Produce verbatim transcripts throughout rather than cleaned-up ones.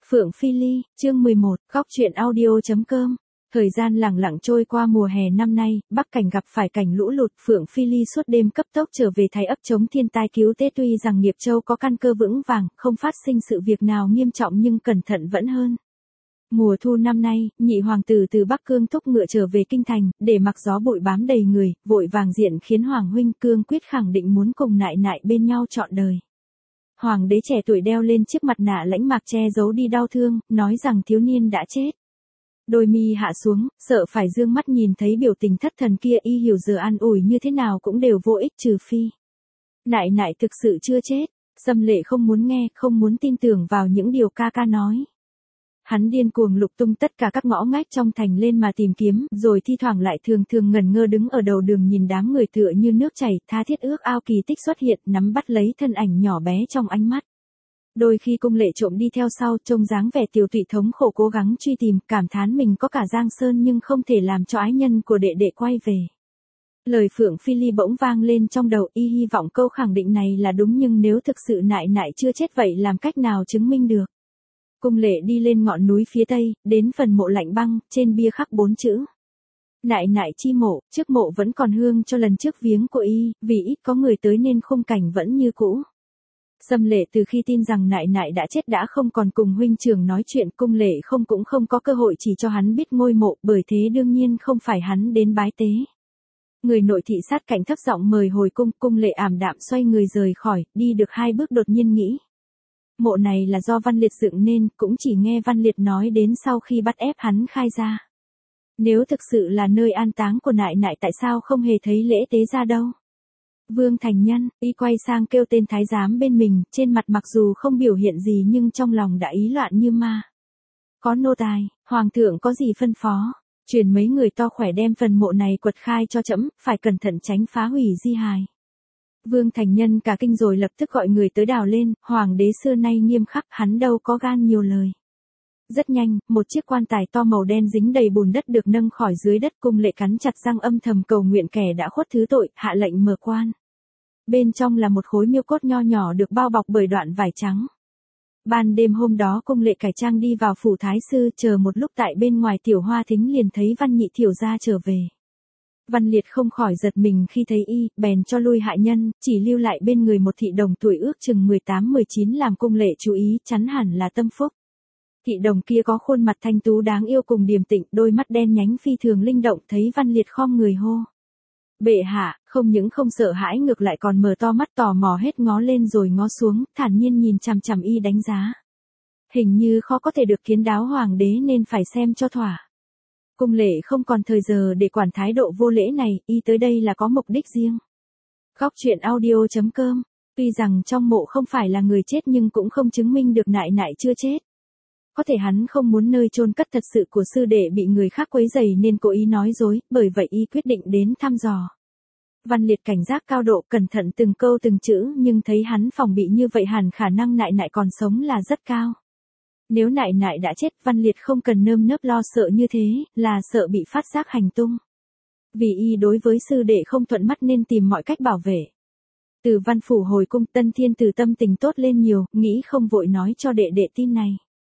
Phượng Phi Ly, chương mười một, góc truyện audio.com. Thời gian lẳng lặng trôi qua mùa hè năm nay, Bắc Cảnh gặp phải cảnh lũ lụt, Phượng Phi Ly suốt đêm cấp tốc trở về Thái ấp chống thiên tai cứu tế. Tuy rằng Nghiệp Châu có căn cơ vững vàng, không phát sinh sự việc nào nghiêm trọng nhưng cẩn thận vẫn hơn. Mùa thu năm nay, nhị hoàng tử từ Bắc Cương thúc ngựa trở về kinh thành, để mặc gió bụi bám đầy người, vội vàng diện khiến Hoàng huynh cương quyết khẳng định muốn cùng nại nại bên nhau trọn đời. Hoàng đế trẻ tuổi đeo lên chiếc mặt nạ lãnh mạc che giấu đi đau thương, nói rằng thiếu niên đã chết. Đôi mi hạ xuống, sợ phải dương mắt nhìn thấy biểu tình thất thần kia, y hiểu giờ an ủi như thế nào cũng đều vô ích, trừ phi nại nại thực sự chưa chết. Sâm Lệ không muốn nghe, không muốn tin tưởng vào những điều ca ca nói. Hắn điên cuồng lục tung tất cả các ngõ ngách trong thành lên mà tìm kiếm, rồi thi thoảng lại thường thường ngẩn ngơ đứng ở đầu đường nhìn đám người tựa như nước chảy, tha thiết ước ao kỳ tích xuất hiện, nắm bắt lấy thân ảnh nhỏ bé trong ánh mắt. Đôi khi Cung Lệ trộm đi theo sau, trông dáng vẻ tiều tụy thống khổ cố gắng truy tìm, cảm thán mình có cả Giang Sơn nhưng không thể làm cho ái nhân của đệ đệ quay về. Lời Phượng Phi Ly bỗng vang lên trong đầu, y hy vọng câu khẳng định này là đúng, nhưng nếu thực sự nại nại chưa chết vậy làm cách nào chứng minh được? Cung Lệ đi lên ngọn núi phía tây, đến phần mộ lạnh băng, trên bia khắc bốn chữ. Nại nại chi mộ, trước mộ vẫn còn hương cho lần trước viếng của y, vì ít có người tới nên khung cảnh vẫn như cũ. Sâm Lệ từ khi tin rằng nại nại đã chết đã không còn cùng huynh trưởng nói chuyện, Cung Lệ không cũng không có cơ hội chỉ cho hắn biết ngôi mộ, bởi thế đương nhiên không phải hắn đến bái tế. Người nội thị sát cạnh thấp giọng mời hồi cung, Cung Lệ ảm đạm xoay người rời khỏi, đi được hai bước đột nhiên nghĩ. Mộ này là do Văn Liệt dựng nên, cũng chỉ nghe Văn Liệt nói đến sau khi bắt ép hắn khai ra. Nếu thực sự là nơi an táng của nại nại tại sao không hề thấy lễ tế ra đâu? Vương Thành Nhân, y quay sang kêu tên thái giám bên mình, trên mặt mặc dù không biểu hiện gì nhưng trong lòng đã ý loạn như ma. Có nô tài, hoàng thượng có gì phân phó? Truyền mấy người to khỏe đem phần mộ này quật khai cho trẫm, phải cẩn thận tránh phá hủy di hài. Vương Thành Nhân cả kinh rồi lập tức gọi người tới đào lên, hoàng đế xưa nay nghiêm khắc, hắn đâu có gan nhiều lời. Rất nhanh, một chiếc quan tài to màu đen dính đầy bùn đất được nâng khỏi dưới đất. Cung Lệ cắn chặt răng âm thầm cầu nguyện kẻ đã khuất thứ tội, hạ lệnh mở quan. Bên trong là một khối miêu cốt nho nhỏ được bao bọc bởi đoạn vải trắng. Ban đêm hôm đó Cung Lệ cải trang đi vào phủ thái sư, chờ một lúc tại bên ngoài tiểu hoa thính liền thấy Văn Nhị thiểu gia trở về. Văn Liệt không khỏi giật mình khi thấy y, bèn cho lui hại nhân, chỉ lưu lại bên người một thị đồng tuổi ước chừng mười tám mười chín làm Cung Lệ chú ý, chắn hẳn là tâm phúc. Thị đồng kia có khuôn mặt thanh tú đáng yêu cùng điềm tĩnh, đôi mắt đen nhánh phi thường linh động, thấy Văn Liệt khom người hô. Bệ hạ, không những không sợ hãi ngược lại còn mở to mắt tò mò hết ngó lên rồi ngó xuống, thản nhiên nhìn chằm chằm y đánh giá. Hình như khó có thể được kiến đáo hoàng đế nên phải xem cho thỏa. Cung Lệ không còn thời giờ để quản thái độ vô lễ này, y tới đây là có mục đích riêng. Góc truyện audio.com. Tuy rằng trong mộ không phải là người chết nhưng cũng không chứng minh được nại nại chưa chết. Có thể hắn không muốn nơi chôn cất thật sự của sư đệ bị người khác quấy rầy nên cố ý nói dối, bởi vậy y quyết định đến thăm dò. Văn Liệt cảnh giác cao độ, cẩn thận từng câu từng chữ, nhưng thấy hắn phòng bị như vậy hẳn khả năng nại nại còn sống là rất cao. Nếu nại nại đã chết, Văn Liệt không cần nơm nớp lo sợ như thế, là sợ bị phát giác hành tung. Vì y đối với sư đệ không thuận mắt nên tìm mọi cách bảo vệ. Từ Văn phủ hồi cung, Tân Thiên Tử tâm tình tốt lên nhiều, nghĩ không vội nói cho đệ đệ tin này.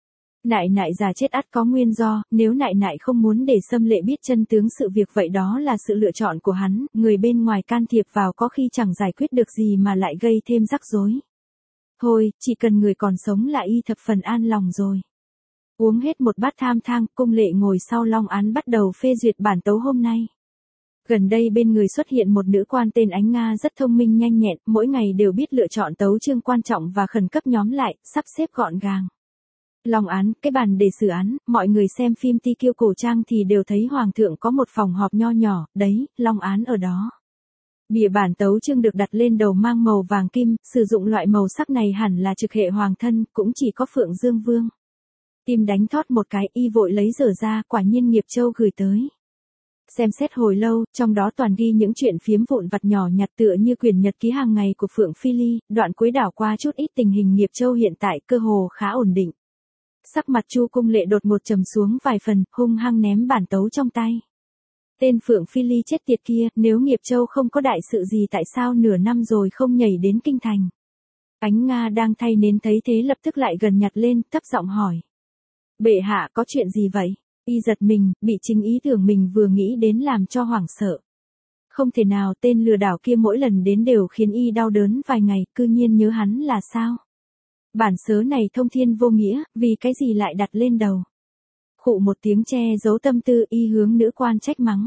Nại nại già chết ắt có nguyên do, nếu nại nại không muốn để Sâm Lệ biết chân tướng sự việc vậy đó là sự lựa chọn của hắn, người bên ngoài can thiệp vào có khi chẳng giải quyết được gì mà lại gây thêm rắc rối. Thôi, chỉ cần người còn sống là y thập phần an lòng rồi. Uống hết một bát tham thang, Cung Lệ ngồi sau long án bắt đầu phê duyệt bản tấu hôm nay. Gần đây bên người xuất hiện một nữ quan tên Ánh Nga rất thông minh nhanh nhẹn, mỗi ngày đều biết lựa chọn tấu chương quan trọng và khẩn cấp nhóm lại, sắp xếp gọn gàng. Long án, cái bàn để xử án, mọi người xem phim Ti Kiêu cổ trang thì đều thấy hoàng thượng có một phòng họp nho nhỏ, đấy, long án ở đó. Bìa bản tấu chương được đặt lên đầu mang màu vàng kim, sử dụng loại màu sắc này hẳn là trực hệ hoàng thân, cũng chỉ có Phượng Dương Vương. Tim đánh thót một cái, y vội lấy dở ra, quả nhiên Nghiệp Châu gửi tới. Xem xét hồi lâu, trong đó toàn ghi những chuyện phiếm vụn vặt nhỏ nhặt tựa như quyển nhật ký hàng ngày của Phượng Phi Ly, đoạn cuối đảo qua chút ít tình hình Nghiệp Châu hiện tại cơ hồ khá ổn định. Sắc mặt Chu Cung Lệ đột ngột trầm xuống vài phần, hung hăng ném bản tấu trong tay. Tên Phượng Phi Ly chết tiệt kia, nếu Nghiệp Châu không có đại sự gì tại sao nửa năm rồi không nhảy đến kinh thành? Ánh Nga đang thay nến thấy thế lập tức lại gần nhặt lên, thấp giọng hỏi. Bệ hạ có chuyện gì vậy? Y giật mình, bị chính ý tưởng mình vừa nghĩ đến làm cho hoảng sợ. Không thể nào, tên lừa đảo kia mỗi lần đến đều khiến y đau đớn vài ngày, cư nhiên nhớ hắn là sao? Bản sớ này thông thiên vô nghĩa, vì cái gì lại đặt lên đầu? Khụ một tiếng che giấu tâm tư, y hướng nữ quan trách mắng.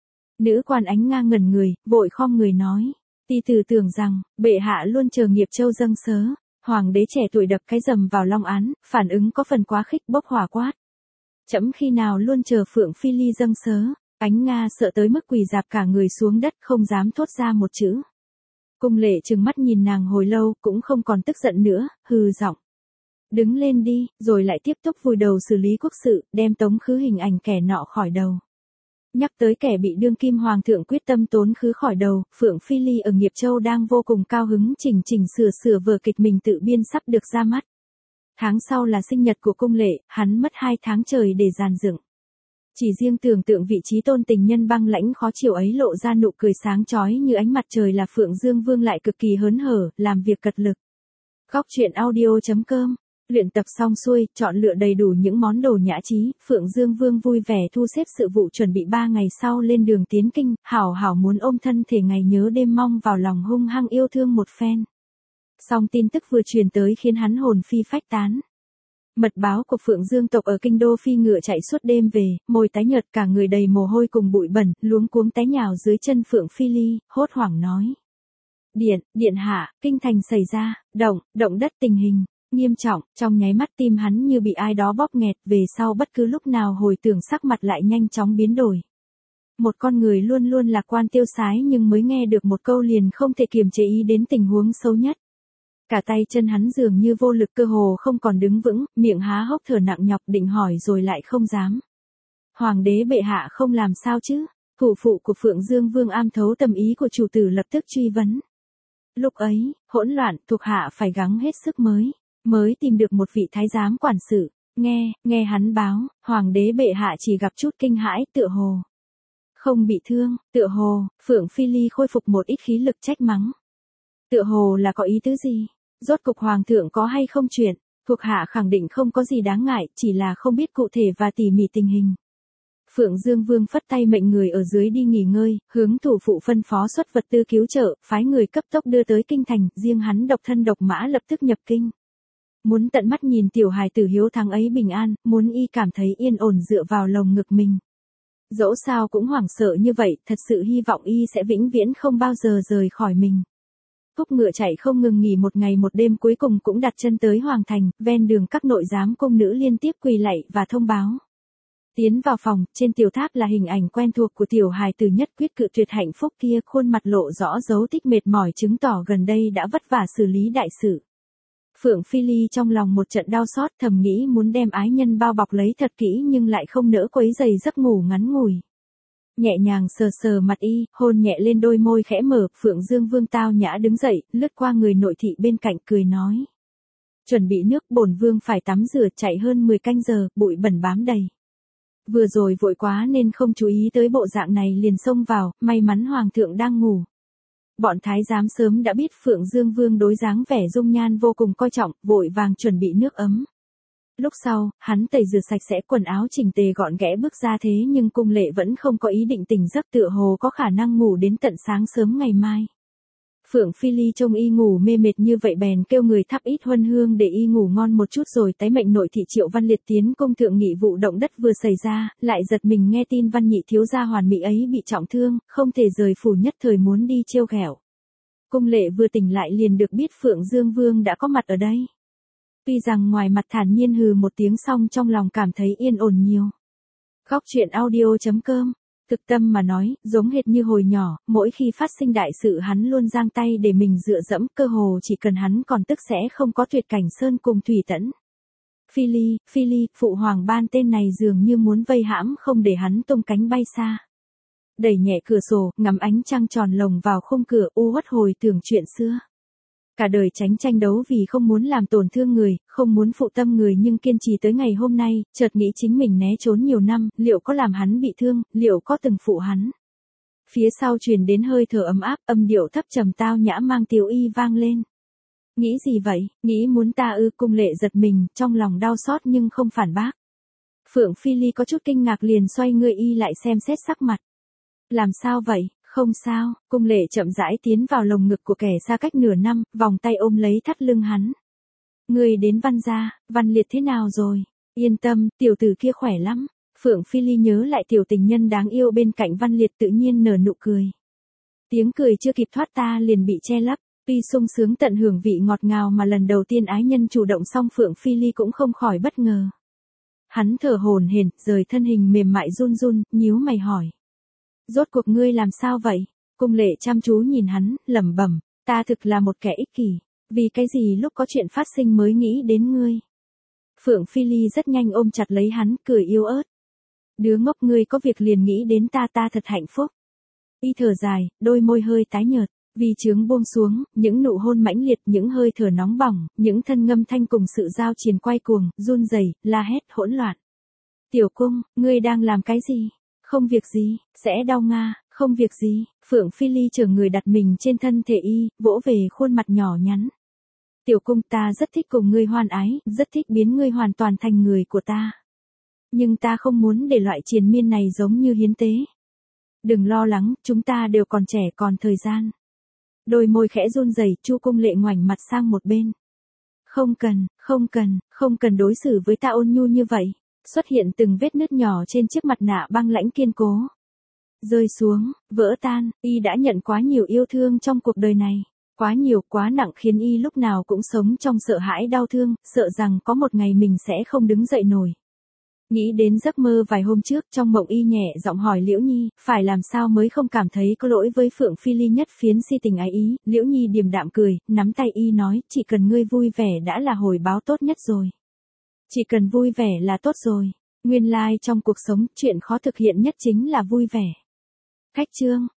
Nữ quan ánh ngang ngẩn người, vội khom người nói. Ti tử tưởng rằng, bệ hạ luôn chờ nghiệp châu dâng sớ. Hoàng đế trẻ tuổi đập cái rầm vào long án, phản ứng có phần quá khích, bốc hỏa quát. Trẫm khi nào luôn chờ Phượng Phi Ly dâng sớ. Ánh Nga sợ tới mức quỳ dạp cả người xuống đất, không dám thốt ra một chữ. Cung Lệ trừng mắt nhìn nàng hồi lâu, cũng không còn tức giận nữa, hừ giọng. Đứng lên đi, rồi lại tiếp tục vùi đầu xử lý quốc sự, đem tống khứ hình ảnh kẻ nọ khỏi đầu. Nhắc tới kẻ bị đương kim hoàng thượng quyết tâm tốn khứ khỏi đầu, Phượng Phi Ly ở Nghiệp Châu đang vô cùng cao hứng chỉnh chỉnh sửa sửa vở kịch mình tự biên sắp được ra mắt. Tháng sau là sinh nhật của Cung Lệ, hắn mất hai tháng trời để dàn dựng. Chỉ riêng tưởng tượng vị trí tôn tình nhân băng lãnh khó chịu ấy lộ ra nụ cười sáng chói như ánh mặt trời là Phượng Dương Vương lại cực kỳ hớn hở, làm việc cật lực. Góc truyện audio chấm com. Luyện tập xong xuôi, chọn lựa đầy đủ những món đồ nhã trí, Phượng Dương Vương vui vẻ thu xếp sự vụ chuẩn bị ba ngày sau lên đường tiến kinh, hảo hảo muốn ôm thân thể ngày nhớ đêm mong vào lòng hung hăng yêu thương một phen. Song tin tức vừa truyền tới khiến hắn hồn phi phách tán. Mật báo của Phượng Dương tộc ở kinh đô phi ngựa chạy suốt đêm về, môi tái nhợt cả người đầy mồ hôi cùng bụi bẩn, luống cuống té nhào dưới chân Phượng Phi Ly, hốt hoảng nói. Điện, điện hạ, kinh thành xảy ra, động, động đất tình hình, nghiêm trọng, trong nháy mắt tim hắn như bị ai đó bóp nghẹt, về sau bất cứ lúc nào hồi tưởng sắc mặt lại nhanh chóng biến đổi. Một con người luôn luôn lạc quan tiêu sái nhưng mới nghe được một câu liền không thể kiềm chế ý đến tình huống xấu nhất. Cả tay chân hắn dường như vô lực cơ hồ không còn đứng vững, miệng há hốc thở nặng nhọc định hỏi rồi lại không dám. Hoàng đế bệ hạ không làm sao chứ? Thủ phụ của Phượng Dương Vương am thấu tâm ý của chủ tử lập tức truy vấn. Lúc ấy, hỗn loạn, thuộc hạ phải gắng hết sức mới, mới tìm được một vị thái giám quản sự. Nghe, nghe hắn báo, hoàng đế bệ hạ chỉ gặp chút kinh hãi, tựa hồ. Không bị thương, tựa hồ, Phượng Phi Ly khôi phục một ít khí lực trách mắng. Tựa hồ là có ý tứ gì? Rốt cục hoàng thượng có hay không chuyện? Thuộc hạ khẳng định không có gì đáng ngại, chỉ là không biết cụ thể và tỉ mỉ tình hình. Phượng Dương Vương phất tay mệnh người ở dưới đi nghỉ ngơi, hướng thủ phụ phân phó xuất vật tư cứu trợ, phái người cấp tốc đưa tới kinh thành, riêng hắn độc thân độc mã lập tức nhập kinh. Muốn tận mắt nhìn tiểu hài tử hiếu thắng ấy bình an, muốn y cảm thấy yên ổn dựa vào lồng ngực mình. Dẫu sao cũng hoảng sợ như vậy, thật sự hy vọng y sẽ vĩnh viễn không bao giờ rời khỏi mình. Thúc ngựa chạy không ngừng nghỉ một ngày một đêm cuối cùng cũng đặt chân tới Hoàng Thành, ven đường các nội giám cung nữ liên tiếp quỳ lạy và thông báo. Tiến vào phòng, trên tiểu tháp là hình ảnh quen thuộc của tiểu hài tử nhất quyết cự tuyệt hạnh phúc kia, khuôn mặt lộ rõ dấu tích mệt mỏi chứng tỏ gần đây đã vất vả xử lý đại sự. Phượng Phi Ly trong lòng một trận đau xót thầm nghĩ muốn đem ái nhân bao bọc lấy thật kỹ nhưng lại không nỡ quấy rầy giấc ngủ ngắn ngủi. Nhẹ nhàng sờ sờ mặt y, hôn nhẹ lên đôi môi khẽ mở, Phượng Dương Vương tao nhã đứng dậy, lướt qua người nội thị bên cạnh cười nói. Chuẩn bị nước, bổn vương phải tắm rửa, chạy hơn mười canh giờ, bụi bẩn bám đầy. Vừa rồi vội quá nên không chú ý tới bộ dạng này liền xông vào, may mắn hoàng thượng đang ngủ. Bọn thái giám sớm đã biết Phượng Dương Vương đối dáng vẻ dung nhan vô cùng coi trọng, vội vàng chuẩn bị nước ấm. Lúc sau, hắn tẩy rửa sạch sẽ quần áo chỉnh tề gọn ghẽ bước ra thế nhưng Cung Lệ vẫn không có ý định tỉnh giấc, tựa hồ có khả năng ngủ đến tận sáng sớm ngày mai. Phượng Phi Ly trông y ngủ mê mệt như vậy bèn kêu người thắp ít huân hương để y ngủ ngon một chút rồi tái mệnh nội thị Triệu Văn Liệt tiến cung thượng nghị vụ động đất vừa xảy ra, lại giật mình nghe tin Văn nhị thiếu gia hoàn mỹ ấy bị trọng thương, không thể rời phủ nhất thời muốn đi trêu ghẹo. Cung Lệ vừa tỉnh lại liền được biết Phượng Dương Vương đã có mặt ở đây. Tuy rằng ngoài mặt thản nhiên hừ một tiếng song trong lòng cảm thấy yên ổn nhiều. Góc truyện audio chấm com. Thực tâm mà nói, giống hệt như hồi nhỏ, mỗi khi phát sinh đại sự hắn luôn giang tay để mình dựa dẫm, cơ hồ chỉ cần hắn còn tức sẽ không có tuyệt cảnh sơn cùng thủy tẫn. Phi Ly, Phi Ly, phụ hoàng ban tên này dường như muốn vây hãm không để hắn tung cánh bay xa. Đẩy nhẹ cửa sổ, ngắm ánh trăng tròn lồng vào khung cửa, u uất hồi tưởng chuyện xưa. Cả đời tránh tranh đấu vì không muốn làm tổn thương người, không muốn phụ tâm người nhưng kiên trì tới ngày hôm nay, chợt nghĩ chính mình né trốn nhiều năm, liệu có làm hắn bị thương, liệu có từng phụ hắn. Phía sau truyền đến hơi thở ấm áp, âm điệu thấp trầm tao nhã mang tiểu y vang lên. Nghĩ gì vậy, nghĩ muốn ta ư? Cung Lệ giật mình, trong lòng đau xót nhưng không phản bác. Phượng Phi Ly có chút kinh ngạc liền xoay người y lại xem xét sắc mặt. Làm sao vậy, không sao, Cung Lệ chậm rãi tiến vào lồng ngực của kẻ xa cách nửa năm, vòng tay ôm lấy thắt lưng hắn. Người đến Văn gia, Văn Liệt thế nào rồi? Yên tâm, tiểu tử kia khỏe lắm. Phượng Phi Ly nhớ lại tiểu tình nhân đáng yêu bên cạnh Văn Liệt tự nhiên nở nụ cười. Tiếng cười chưa kịp thoát ta liền bị che lấp, tuy sung sướng tận hưởng vị ngọt ngào mà lần đầu tiên ái nhân chủ động xong Phượng Phi Ly cũng không khỏi bất ngờ. Hắn thở hổn hển, rời thân hình mềm mại run run, nhíu mày hỏi. Rốt cuộc ngươi làm sao vậy? Cung Lệ chăm chú nhìn hắn, lẩm bẩm, ta thực là một kẻ ích kỷ, vì cái gì lúc có chuyện phát sinh mới nghĩ đến ngươi. Phượng Phi Ly rất nhanh ôm chặt lấy hắn, cười yếu ớt. Đứa ngốc ngươi có việc liền nghĩ đến ta ta thật hạnh phúc. Y thở dài, đôi môi hơi tái nhợt, vì chướng buông xuống, những nụ hôn mãnh liệt, những hơi thở nóng bỏng, những thân ngâm thanh cùng sự giao triền quay cuồng, run rẩy, la hét hỗn loạn. Tiểu Cung, ngươi đang làm cái gì? Không việc gì, sẽ đau nga, không việc gì. Phượng Phi Ly chở người đặt mình trên thân thể y, vỗ về khuôn mặt nhỏ nhắn. Tiểu Cung, ta rất thích cùng ngươi hoan ái, rất thích biến ngươi hoàn toàn thành người của ta. Nhưng ta không muốn để loại triền miên này giống như hiến tế. Đừng lo lắng, chúng ta đều còn trẻ còn thời gian. Đôi môi khẽ run rẩy, Chu Cung Lệ ngoảnh mặt sang một bên. Không cần, không cần, không cần đối xử với ta ôn nhu như vậy. Xuất hiện từng vết nứt nhỏ trên chiếc mặt nạ băng lãnh kiên cố. Rơi xuống, vỡ tan, y đã nhận quá nhiều yêu thương trong cuộc đời này. Quá nhiều, quá nặng khiến y lúc nào cũng sống trong sợ hãi đau thương, sợ rằng có một ngày mình sẽ không đứng dậy nổi. Nghĩ đến giấc mơ vài hôm trước, trong mộng y nhẹ giọng hỏi Liễu Nhi, phải làm sao mới không cảm thấy có lỗi với Phượng Phi Ly nhất phiến si tình ái ý. Liễu Nhi điềm đạm cười, nắm tay y nói, chỉ cần ngươi vui vẻ đã là hồi báo tốt nhất rồi. Chỉ cần vui vẻ là tốt rồi. Nguyên lai trong cuộc sống, chuyện khó thực hiện nhất chính là vui vẻ. Khách chương